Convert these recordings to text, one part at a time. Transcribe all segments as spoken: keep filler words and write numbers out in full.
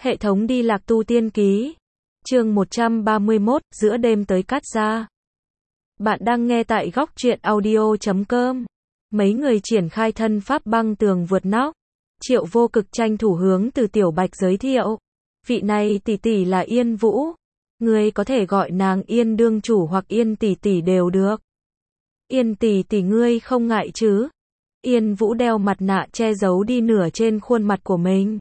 Hệ thống đi lạc tu tiên ký. Chương một trăm ba mươi mốt, giữa đêm tới Cát Gia. Bạn đang nghe tại góc truyện audio chấm com. Mấy người triển khai thân pháp băng tường vượt nóc. Triệu Vô Cực tranh thủ hướng Từ Tiểu Bạch giới thiệu. Vị này tỷ tỷ là Yên Vũ. Ngươi có thể gọi nàng Yên đương chủ hoặc Yên tỷ tỷ đều được. Yên tỷ tỷ ngươi không ngại chứ? Yên Vũ đeo mặt nạ che giấu đi nửa trên khuôn mặt của mình.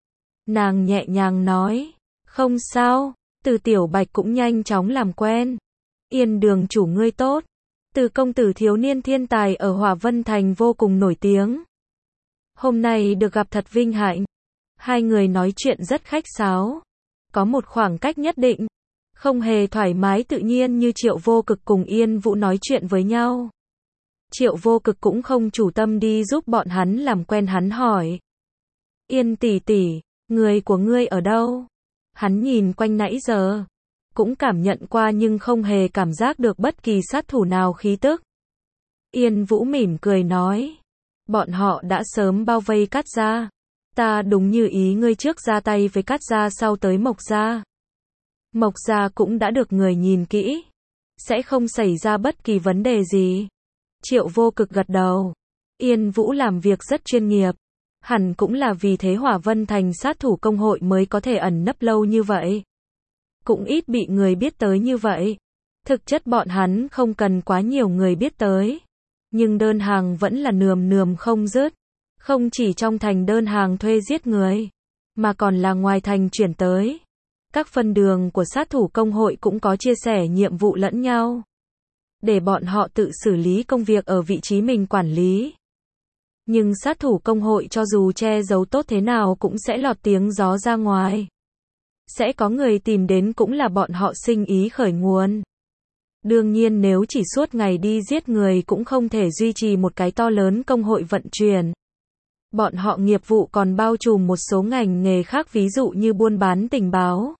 Nàng nhẹ nhàng nói, không sao. Từ Tiểu Bạch cũng nhanh chóng làm quen. Yên đường chủ ngươi tốt. Từ công tử thiếu niên thiên tài ở Hỏa Vân Thành vô cùng nổi tiếng. Hôm nay được gặp thật vinh hạnh. Hai người nói chuyện rất khách sáo. Có một khoảng cách nhất định. Không hề thoải mái tự nhiên như Triệu Vô Cực cùng Yên Vũ nói chuyện với nhau. Triệu Vô Cực cũng không chủ tâm đi giúp bọn hắn làm quen, hắn hỏi. Yên tỷ tỷ, người của ngươi ở đâu? Hắn nhìn quanh nãy giờ. Cũng cảm nhận qua nhưng không hề cảm giác được bất kỳ sát thủ nào khí tức. Yên Vũ mỉm cười nói. Bọn họ đã sớm bao vây Cát Gia. Ta đúng như ý ngươi, trước ra tay với Cát Gia sau tới Mộc Gia. Mộc Gia cũng đã được người nhìn kỹ. Sẽ không xảy ra bất kỳ vấn đề gì. Triệu Vô Cực gật đầu. Yên Vũ làm việc rất chuyên nghiệp. Hẳn cũng là vì thế Hỏa Vân Thành sát thủ công hội mới có thể ẩn nấp lâu như vậy. Cũng ít bị người biết tới như vậy. Thực chất bọn hắn không cần quá nhiều người biết tới. Nhưng đơn hàng vẫn là nườm nượm không dứt. Không chỉ trong thành đơn hàng thuê giết người, mà còn là ngoài thành chuyển tới. Các phân đường của sát thủ công hội cũng có chia sẻ nhiệm vụ lẫn nhau. Để bọn họ tự xử lý công việc ở vị trí mình quản lý. Nhưng sát thủ công hội cho dù che giấu tốt thế nào cũng sẽ lọt tiếng gió ra ngoài. Sẽ có người tìm đến cũng là bọn họ sinh ý khởi nguồn. Đương nhiên nếu chỉ suốt ngày đi giết người cũng không thể duy trì một cái to lớn công hội vận chuyển. Bọn họ nghiệp vụ còn bao trùm một số ngành nghề khác, ví dụ như buôn bán tình báo.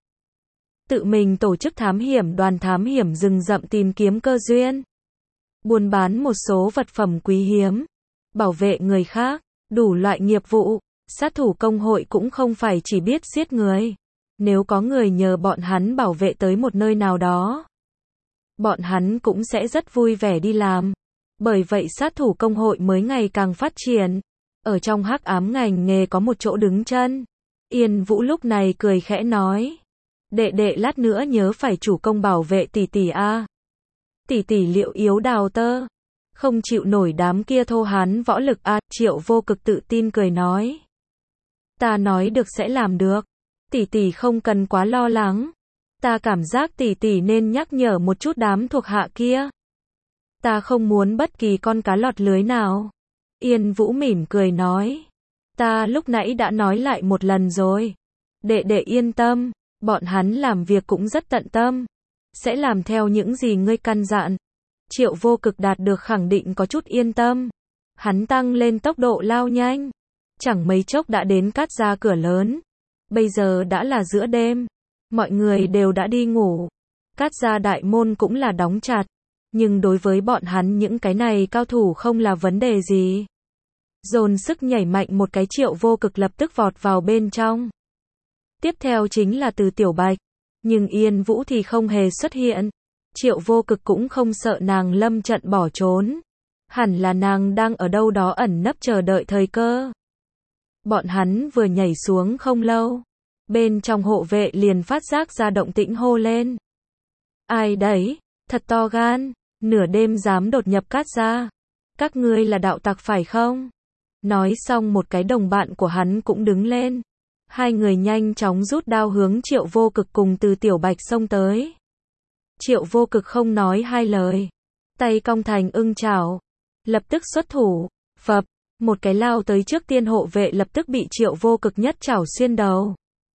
Tự mình tổ chức thám hiểm đoàn thám hiểm rừng rậm tìm kiếm cơ duyên. Buôn bán một số vật phẩm quý hiếm. Bảo vệ người khác, đủ loại nghiệp vụ. Sát thủ công hội cũng không phải chỉ biết giết người. Nếu có người nhờ bọn hắn bảo vệ tới một nơi nào đó, bọn hắn cũng sẽ rất vui vẻ đi làm. Bởi vậy sát thủ công hội mới ngày càng phát triển. Ở trong hắc ám ngành nghề có một chỗ đứng chân. Yên Vũ lúc này cười khẽ nói. Đệ đệ lát nữa nhớ phải chủ công bảo vệ tỷ tỷ a. Tỷ tỷ liệu yếu đào tơ. Không chịu nổi đám kia thô hán võ lực a. Triệu Vô Cực tự tin cười nói. Ta nói được sẽ làm được. Tỷ tỷ không cần quá lo lắng. Ta cảm giác tỷ tỷ nên nhắc nhở một chút đám thuộc hạ kia. Ta không muốn bất kỳ con cá lọt lưới nào. Yên Vũ mỉm cười nói. Ta lúc nãy đã nói lại một lần rồi. Đệ đệ yên tâm. Bọn hắn làm việc cũng rất tận tâm. Sẽ làm theo những gì ngươi căn dặn. Triệu Vô Cực đạt được khẳng định có chút yên tâm. Hắn tăng lên tốc độ lao nhanh. Chẳng mấy chốc đã đến Cát Gia cửa lớn. Bây giờ đã là giữa đêm. Mọi người đều đã đi ngủ. Cát Gia đại môn cũng là đóng chặt. Nhưng đối với bọn hắn những cái này cao thủ không là vấn đề gì. Dồn sức nhảy mạnh một cái, Triệu Vô Cực lập tức vọt vào bên trong. Tiếp theo chính là Từ Tiểu Bạch. Nhưng Yên Vũ thì không hề xuất hiện. Triệu Vô Cực cũng không sợ nàng lâm trận bỏ trốn. Hẳn là nàng đang ở đâu đó ẩn nấp chờ đợi thời cơ. Bọn hắn vừa nhảy xuống không lâu. Bên trong hộ vệ liền phát giác ra động tĩnh, hô lên. Ai đấy? Thật to gan. Nửa đêm dám đột nhập Cát Gia. Các ngươi là đạo tặc phải không? Nói xong một cái đồng bạn của hắn cũng đứng lên. Hai người nhanh chóng rút đao hướng Triệu Vô Cực cùng Từ Tiểu Bạch xông tới. Triệu Vô Cực không nói hai lời. Tay cong thành ưng chảo. Lập tức xuất thủ. Phập. Một cái lao tới trước tiên hộ vệ lập tức bị Triệu Vô Cực nhất chảo xuyên đầu.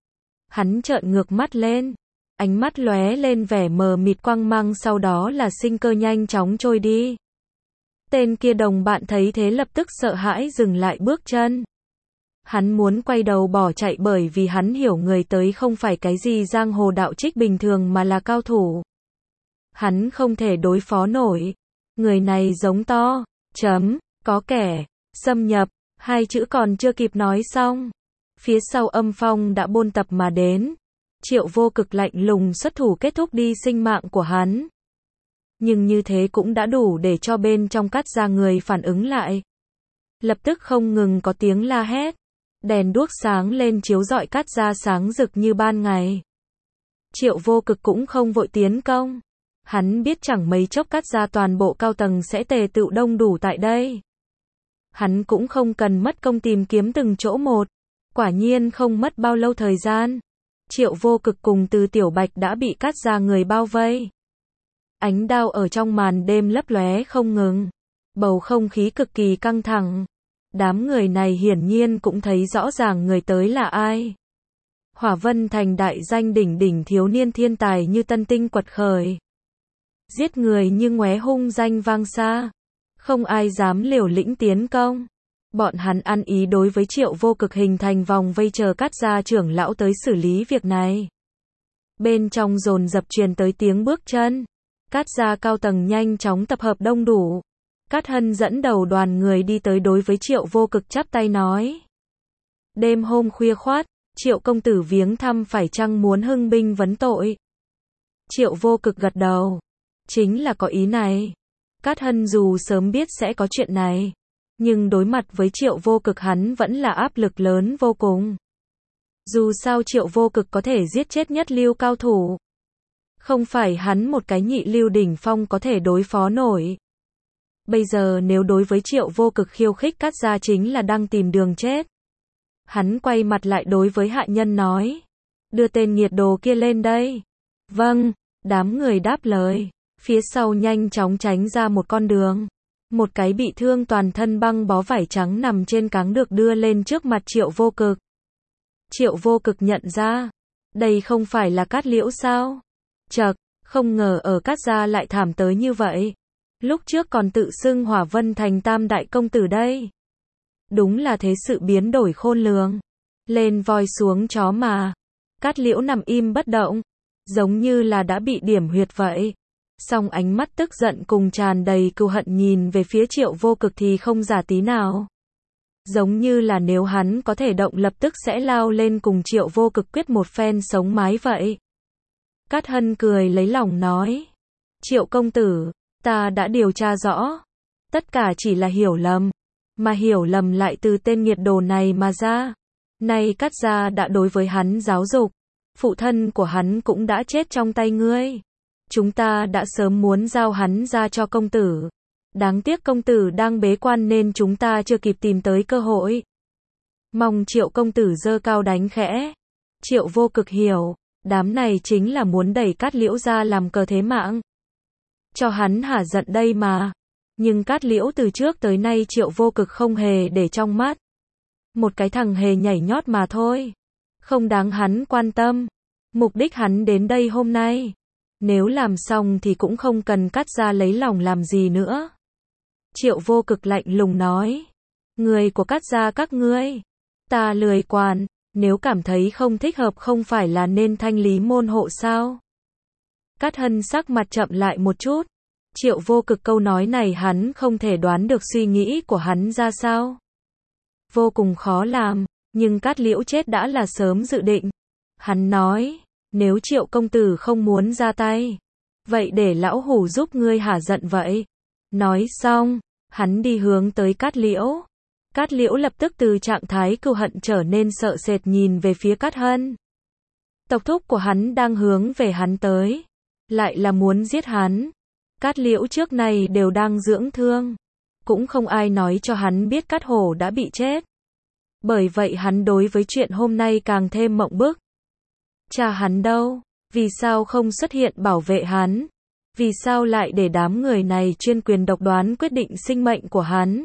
Hắn trợn ngược mắt lên. Ánh mắt lóe lên vẻ mờ mịt quang mang, sau đó là sinh cơ nhanh chóng trôi đi. Tên kia đồng bạn thấy thế lập tức sợ hãi dừng lại bước chân. Hắn muốn quay đầu bỏ chạy bởi vì hắn hiểu người tới không phải cái gì giang hồ đạo trích bình thường mà là cao thủ. Hắn không thể đối phó nổi. Người này giống to, chấm, có kẻ, xâm nhập, hai chữ còn chưa kịp nói xong. Phía sau âm phong đã bôn tập mà đến. Triệu Vô Cực lạnh lùng xuất thủ kết thúc đi sinh mạng của hắn. Nhưng như thế cũng đã đủ để cho bên trong Cát gia người phản ứng lại. Lập tức không ngừng có tiếng la hét. Đèn đuốc sáng lên chiếu rọi Cát gia sáng rực như ban ngày. Triệu Vô Cực cũng không vội tiến công. Hắn biết chẳng mấy chốc Cát gia toàn bộ cao tầng sẽ tề tựu đông đủ tại đây. Hắn cũng không cần mất công tìm kiếm từng chỗ một. Quả nhiên không mất bao lâu thời gian. Triệu Vô Cực cùng Từ Tiểu Bạch đã bị Cát gia người bao vây. Ánh đao ở trong màn đêm lấp lóe không ngừng. Bầu không khí cực kỳ căng thẳng. Đám người này hiển nhiên cũng thấy rõ ràng người tới là ai. Hỏa Vân Thành đại danh đỉnh đỉnh thiếu niên thiên tài như tân tinh quật khởi. Giết người như ngoé hung danh vang xa. Không ai dám liều lĩnh tiến công. Bọn hắn ăn ý đối với Triệu Vô Cực hình thành vòng vây chờ Cát gia trưởng lão tới xử lý việc này. Bên trong dồn dập truyền tới tiếng bước chân. Cát gia cao tầng nhanh chóng tập hợp đông đủ. Cát Hân dẫn đầu đoàn người đi tới đối với Triệu Vô Cực chắp tay nói. Đêm hôm khuya khoát, Triệu công tử viếng thăm phải chăng muốn hưng binh vấn tội? Triệu Vô Cực gật đầu. Chính là có ý này. Cát Hân dù sớm biết sẽ có chuyện này. Nhưng đối mặt với Triệu Vô Cực hắn vẫn là áp lực lớn vô cùng. Dù sao Triệu Vô Cực có thể giết chết nhất lưu cao thủ. Không phải hắn một cái nhị lưu đỉnh phong có thể đối phó nổi. Bây giờ nếu đối với Triệu Vô Cực khiêu khích Cát gia chính là đang tìm đường chết. Hắn quay mặt lại đối với hạ nhân nói. Đưa tên nghiệt đồ kia lên đây. Vâng, đám người đáp lời. Phía sau nhanh chóng tránh ra một con đường. Một cái bị thương toàn thân băng bó vải trắng nằm trên cáng được đưa lên trước mặt Triệu Vô Cực. Triệu Vô Cực nhận ra. Đây không phải là Cát Liễu sao? Chậc, không ngờ ở Cát gia lại thảm tới như vậy. Lúc trước còn tự xưng Hỏa Vân Thành tam đại công tử đây. Đúng là thế sự biến đổi khôn lường. Lên voi xuống chó mà. Cát Liễu nằm im bất động. Giống như là đã bị điểm huyệt vậy. Song ánh mắt tức giận cùng tràn đầy cừu hận nhìn về phía Triệu Vô Cực thì không giả tí nào. Giống như là nếu hắn có thể động lập tức sẽ lao lên cùng Triệu Vô Cực quyết một phen sống mái vậy. Cát Hân cười lấy lòng nói. Triệu công tử, ta đã điều tra rõ. Tất cả chỉ là hiểu lầm. Mà hiểu lầm lại từ tên nghiệt đồ này mà ra. Nay Cát gia đã đối với hắn giáo dục. Phụ thân của hắn cũng đã chết trong tay ngươi. Chúng ta đã sớm muốn giao hắn ra cho công tử. Đáng tiếc công tử đang bế quan nên chúng ta chưa kịp tìm tới cơ hội. Mong Triệu công tử giơ cao đánh khẽ. Triệu Vô Cực hiểu. Đám này chính là muốn đẩy Cát Liễu ra làm cờ thế mạng. Cho hắn hả giận đây mà. Nhưng Cát Liễu từ trước tới nay Triệu Vô Cực không hề để trong mắt. Một cái thằng hề nhảy nhót mà thôi. Không đáng hắn quan tâm. Mục đích hắn đến đây hôm nay. Nếu làm xong thì cũng không cần Cát gia lấy lòng làm gì nữa. Triệu Vô Cực lạnh lùng nói. Người của Cát gia các ngươi. Ta lười quản. Nếu cảm thấy không thích hợp không phải là nên thanh lý môn hộ sao? Cát Hân sắc mặt chậm lại một chút. Triệu Vô Cực câu nói này hắn không thể đoán được suy nghĩ của hắn ra sao. Vô cùng khó làm, nhưng Cát Liễu chết đã là sớm dự định. Hắn nói, nếu Triệu công tử không muốn ra tay, vậy để lão hủ giúp ngươi hả giận vậy. Nói xong, hắn đi hướng tới Cát Liễu. Cát Liễu lập tức từ trạng thái cừu hận trở nên sợ sệt nhìn về phía Cát Hân. Tộc thúc của hắn đang hướng về hắn tới, lại là muốn giết hắn. Cát Liễu trước này đều đang dưỡng thương, cũng không ai nói cho hắn biết Cát Hổ đã bị chết. Bởi vậy hắn đối với chuyện hôm nay càng thêm mộng bức. Cha hắn đâu? Vì sao không xuất hiện bảo vệ hắn? Vì sao lại để đám người này chuyên quyền độc đoán quyết định sinh mệnh của hắn?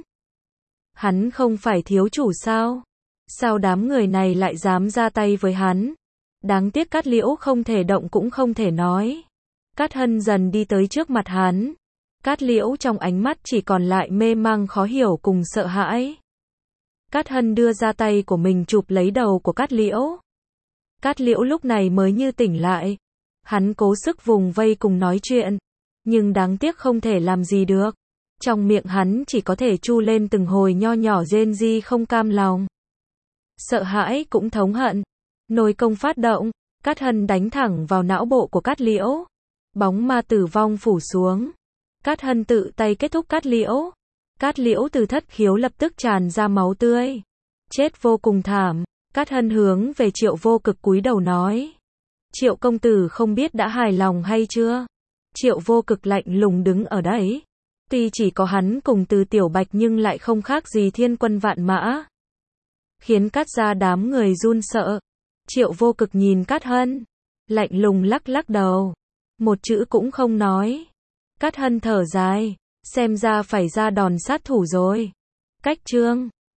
Hắn không phải thiếu chủ sao? Sao đám người này lại dám ra tay với hắn? Đáng tiếc Cát Liễu không thể động cũng không thể nói. Cát Hân dần đi tới trước mặt hắn. Cát Liễu trong ánh mắt chỉ còn lại mê mang khó hiểu cùng sợ hãi. Cát Hân đưa ra tay của mình chụp lấy đầu của Cát Liễu. Cát Liễu lúc này mới như tỉnh lại. Hắn cố sức vùng vây cùng nói chuyện, nhưng đáng tiếc không thể làm gì được. Trong miệng hắn chỉ có thể chu lên từng hồi nho nhỏ rên ri không cam lòng. sợ hãi cũng thống hận. Nồi công phát động, Cát Hân đánh thẳng vào não bộ của Cát Liễu. Bóng ma tử vong phủ xuống. Cát Hân tự tay kết thúc Cát Liễu. Cát Liễu từ thất khiếu lập tức tràn ra máu tươi. Chết vô cùng thảm. Cát Hân hướng về Triệu Vô Cực cúi đầu nói. Triệu công tử không biết đã hài lòng hay chưa? Triệu Vô Cực lạnh lùng đứng ở đấy. Tuy chỉ có hắn cùng Từ Tiểu Bạch nhưng lại không khác gì thiên quân vạn mã. Khiến Cát gia đám người run sợ. Triệu Vô Cực nhìn Cát Hân. Lạnh lùng lắc lắc đầu. Một chữ cũng không nói. Cát Hân thở dài. Xem ra phải ra đòn sát thủ rồi. Cách chương